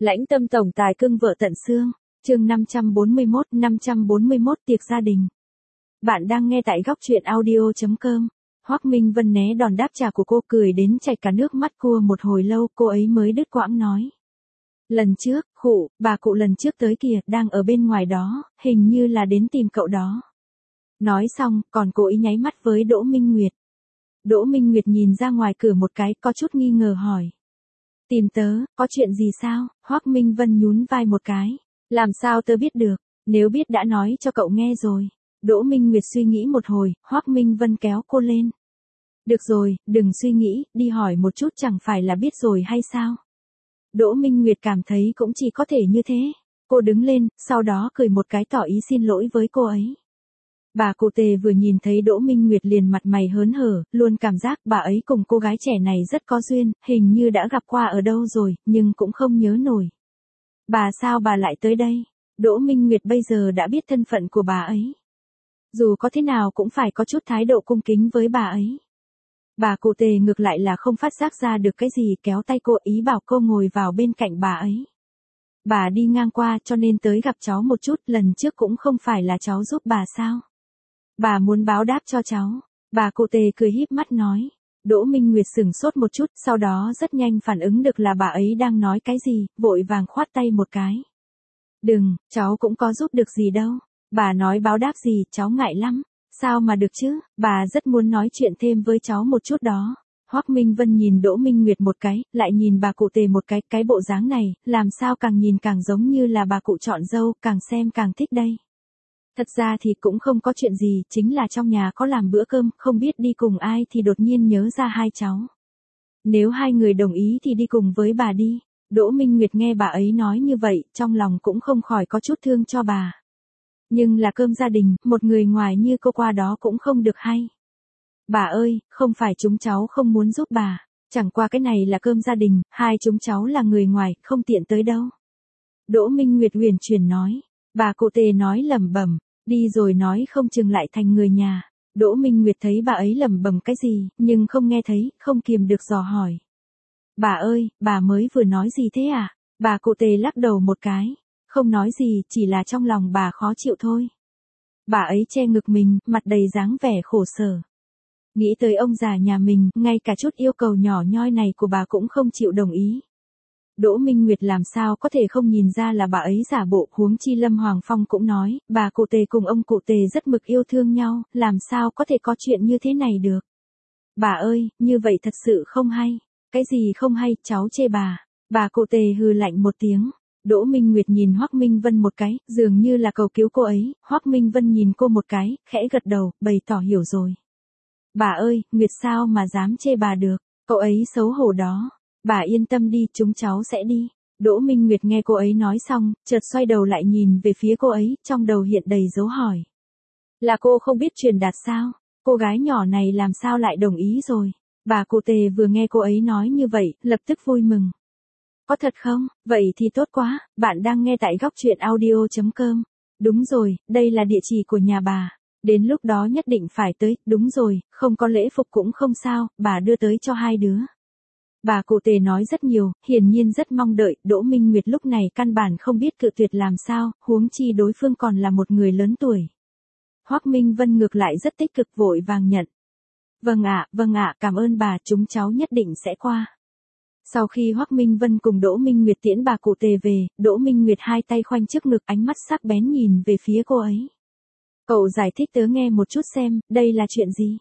Lãnh Tâm tổng tài cưng vợ tận xương, chương 541 tiệc gia đình. Bạn đang nghe tại góc truyện audio.com. Hoắc Minh Vân né đòn đáp trả của cô, cười đến chảy cả nước mắt cua một hồi lâu, cô ấy mới đứt quãng nói. Lần trước, bà cụ lần trước tới kìa, đang ở bên ngoài đó, hình như là đến tìm cậu đó. Nói xong, còn cô ấy nháy mắt với Đỗ Minh Nguyệt. Đỗ Minh Nguyệt nhìn ra ngoài cửa một cái, có chút nghi ngờ hỏi. Tìm tớ, có chuyện gì sao? Hoắc Minh Vân nhún vai một cái. Làm sao tớ biết được, nếu biết đã nói cho cậu nghe rồi. Đỗ Minh Nguyệt suy nghĩ một hồi, Hoắc Minh Vân kéo cô lên. Được rồi, đừng suy nghĩ, đi hỏi một chút chẳng phải là biết rồi hay sao? Đỗ Minh Nguyệt cảm thấy cũng chỉ có thể như thế. Cô đứng lên, sau đó cười một cái tỏ ý xin lỗi với cô ấy. Bà cụ Tề vừa nhìn thấy Đỗ Minh Nguyệt liền mặt mày hớn hở, luôn cảm giác bà ấy cùng cô gái trẻ này rất có duyên, hình như đã gặp qua ở đâu rồi, nhưng cũng không nhớ nổi. Bà sao bà lại tới đây? Đỗ Minh Nguyệt bây giờ đã biết thân phận của bà ấy. Dù có thế nào cũng phải có chút thái độ cung kính với bà ấy. Bà cụ Tề ngược lại là không phát giác ra được cái gì, kéo tay cô, ý bảo cô ngồi vào bên cạnh bà ấy. Bà đi ngang qua cho nên tới gặp cháu một chút, lần trước cũng không phải là cháu giúp bà sao? Bà muốn báo đáp cho cháu. Bà cụ Tề cười híp mắt nói. Đỗ Minh Nguyệt sửng sốt một chút, sau đó rất nhanh phản ứng được là bà ấy đang nói cái gì, vội vàng khoát tay một cái. Đừng, cháu cũng có giúp được gì đâu. Bà nói báo đáp gì, cháu ngại lắm. Sao mà được chứ, bà rất muốn nói chuyện thêm với cháu một chút đó. Hoắc Minh Vân nhìn Đỗ Minh Nguyệt một cái, lại nhìn bà cụ Tề một cái bộ dáng này, làm sao càng nhìn càng giống như là bà cụ chọn dâu, càng xem càng thích đây. Thật ra thì cũng không có chuyện gì, chính là trong nhà có làm bữa cơm, không biết đi cùng ai thì đột nhiên nhớ ra hai cháu. Nếu hai người đồng ý thì đi cùng với bà đi. Đỗ Minh Nguyệt nghe bà ấy nói như vậy, trong lòng cũng không khỏi có chút thương cho bà. Nhưng là cơm gia đình, một người ngoài như cô qua đó cũng không được hay. Bà ơi, không phải chúng cháu không muốn giúp bà, chẳng qua cái này là cơm gia đình, hai chúng cháu là người ngoài, không tiện tới đâu. Đỗ Minh Nguyệt huyền chuyển nói. Bà cụ Tề nói lẩm bẩm, đi rồi nói không chừng lại thành người nhà. Đỗ Minh Nguyệt thấy bà ấy lẩm bẩm cái gì, nhưng không nghe thấy, không kiềm được dò hỏi. Bà ơi, bà mới vừa nói gì thế à? Bà cụ Tề lắc đầu một cái, không nói gì, chỉ là trong lòng bà khó chịu thôi. Bà ấy che ngực mình, mặt đầy dáng vẻ khổ sở. Nghĩ tới ông già nhà mình, ngay cả chút yêu cầu nhỏ nhoi này của bà cũng không chịu đồng ý. Đỗ Minh Nguyệt làm sao có thể không nhìn ra là bà ấy giả bộ, huống chi Lâm Hoàng Phong cũng nói, bà cụ Tề cùng ông cụ Tề rất mực yêu thương nhau, làm sao có thể có chuyện như thế này được. Bà ơi, như vậy thật sự không hay. Cái gì không hay, cháu chê bà. Bà cụ Tề hừ lạnh một tiếng. Đỗ Minh Nguyệt nhìn Hoắc Minh Vân một cái, dường như là cầu cứu cô ấy. Hoắc Minh Vân nhìn cô một cái, khẽ gật đầu, bày tỏ hiểu rồi. Bà ơi, Nguyệt sao mà dám chê bà được, cậu ấy xấu hổ đó. Bà yên tâm đi, chúng cháu sẽ đi. Đỗ Minh Nguyệt nghe cô ấy nói xong, chợt xoay đầu lại nhìn về phía cô ấy, trong đầu hiện đầy dấu hỏi. Là cô không biết truyền đạt sao? Cô gái nhỏ này làm sao lại đồng ý rồi? Bà cụ Tề vừa nghe cô ấy nói như vậy, lập tức vui mừng. Có thật không? Vậy thì tốt quá, bạn đang nghe tại góc truyện audio.com. Đúng rồi, đây là địa chỉ của nhà bà. Đến lúc đó nhất định phải tới, đúng rồi, không có lễ phục cũng không sao, bà đưa tới cho hai đứa. Bà cụ Tề nói rất nhiều, hiển nhiên rất mong đợi, Đỗ Minh Nguyệt lúc này căn bản không biết cự tuyệt làm sao, huống chi đối phương còn là một người lớn tuổi. Hoắc Minh Vân ngược lại rất tích cực vội vàng nhận. Vâng ạ, cảm ơn bà, chúng cháu nhất định sẽ qua. Sau khi Hoắc Minh Vân cùng Đỗ Minh Nguyệt tiễn bà cụ Tề về, Đỗ Minh Nguyệt hai tay khoanh trước ngực, ánh mắt sắc bén nhìn về phía cô ấy. Cậu giải thích tớ nghe một chút xem, đây là chuyện gì?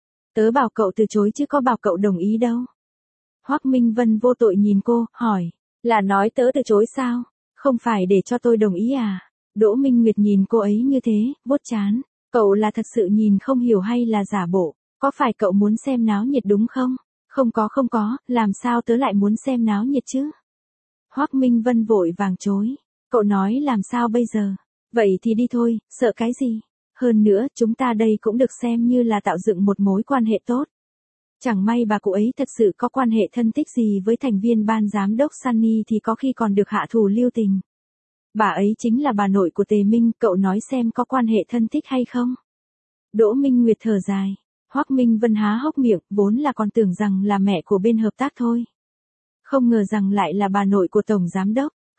Tớ bảo cậu từ chối chứ có bảo cậu đồng ý đâu. Hoắc Minh Vân vô tội nhìn cô, hỏi, là nói tớ từ chối sao? Không phải để cho tôi đồng ý à? Đỗ Minh Nguyệt nhìn cô ấy như thế, vuốt trán, cậu là thật sự nhìn không hiểu hay là giả bộ? Có phải cậu muốn xem náo nhiệt đúng không? Không có, làm sao tớ lại muốn xem náo nhiệt chứ? Hoắc Minh Vân vội vàng chối, cậu nói làm sao bây giờ? Vậy thì đi thôi, sợ cái gì? Hơn nữa, chúng ta đây cũng được xem như là tạo dựng một mối quan hệ tốt. Chẳng may bà cụ ấy thật sự có quan hệ thân thích gì với thành viên ban giám đốc Sunny thì có khi còn được hạ thủ lưu tình. Bà ấy chính là bà nội của Tề Minh, cậu nói xem có quan hệ thân thích hay không? Đỗ Minh Nguyệt thở dài. Hoắc Minh Vân há hốc miệng, vốn là còn tưởng rằng là mẹ của bên hợp tác thôi. Không ngờ rằng lại là bà nội của tổng giám đốc.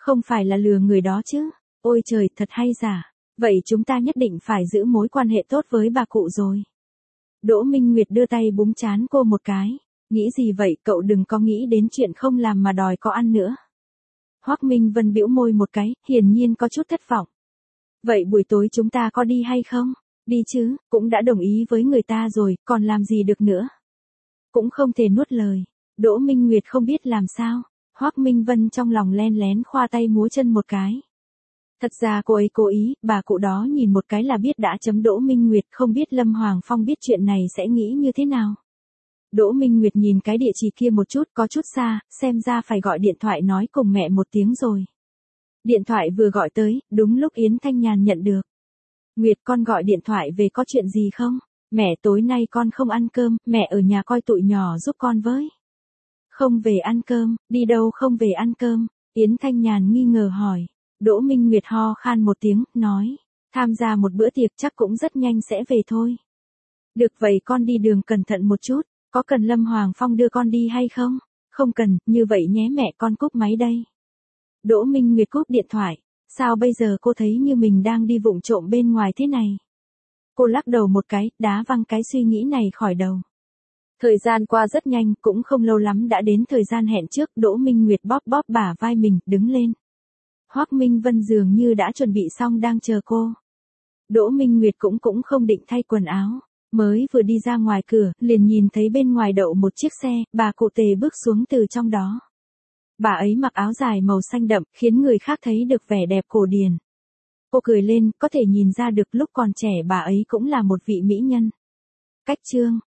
Không phải là lừa người đó chứ? Ôi trời, thật hay giả. Vậy chúng ta nhất định phải giữ mối quan hệ tốt với bà cụ rồi. Đỗ Minh Nguyệt đưa tay búng trán cô một cái. Nghĩ gì vậy, cậu đừng có nghĩ đến chuyện không làm mà đòi có ăn nữa. Hoắc Minh Vân bĩu môi một cái, hiển nhiên có chút thất vọng. Vậy buổi tối chúng ta có đi hay không? Đi chứ, cũng đã đồng ý với người ta rồi, còn làm gì được nữa. Cũng không thể nuốt lời. Đỗ Minh Nguyệt không biết làm sao. Hoắc Minh Vân trong lòng len lén khoa tay múa chân một cái. Thật ra cô ấy cố ý, bà cụ đó nhìn một cái là biết đã chấm Đỗ Minh Nguyệt, không biết Lâm Hoàng Phong biết chuyện này sẽ nghĩ như thế nào. Đỗ Minh Nguyệt nhìn cái địa chỉ kia một chút, có chút xa, xem ra phải gọi điện thoại nói cùng mẹ một tiếng rồi. Điện thoại vừa gọi tới, đúng lúc Yến Thanh Nhàn nhận được. Nguyệt, con gọi điện thoại về có chuyện gì không? Mẹ, tối nay con không ăn cơm, mẹ ở nhà coi tụi nhỏ giúp con với. Không về ăn cơm, đi đâu không về ăn cơm? Yến Thanh Nhàn nghi ngờ hỏi. Đỗ Minh Nguyệt ho khan một tiếng, nói. Tham gia một bữa tiệc chắc cũng rất nhanh sẽ về thôi. Được vậy con đi đường cẩn thận một chút, có cần Lâm Hoàng Phong đưa con đi hay không? Không cần, như vậy nhé mẹ, con cúp máy đây. Đỗ Minh Nguyệt cúp điện thoại. Sao bây giờ cô thấy như mình đang đi vụng trộm bên ngoài thế này? Cô lắc đầu một cái, đá văng cái suy nghĩ này khỏi đầu. Thời gian qua rất nhanh, cũng không lâu lắm đã đến thời gian hẹn trước. Đỗ Minh Nguyệt bóp bóp bả vai mình, đứng lên. Hoắc Minh Vân dường như đã chuẩn bị xong đang chờ cô. Đỗ Minh Nguyệt cũng không định thay quần áo. Mới vừa đi ra ngoài cửa, liền nhìn thấy bên ngoài đậu một chiếc xe, bà cụ Tề bước xuống từ trong đó. Bà ấy mặc áo dài màu xanh đậm, khiến người khác thấy được vẻ đẹp cổ điển. Cô cười lên, có thể nhìn ra được lúc còn trẻ bà ấy cũng là một vị mỹ nhân. Cách chương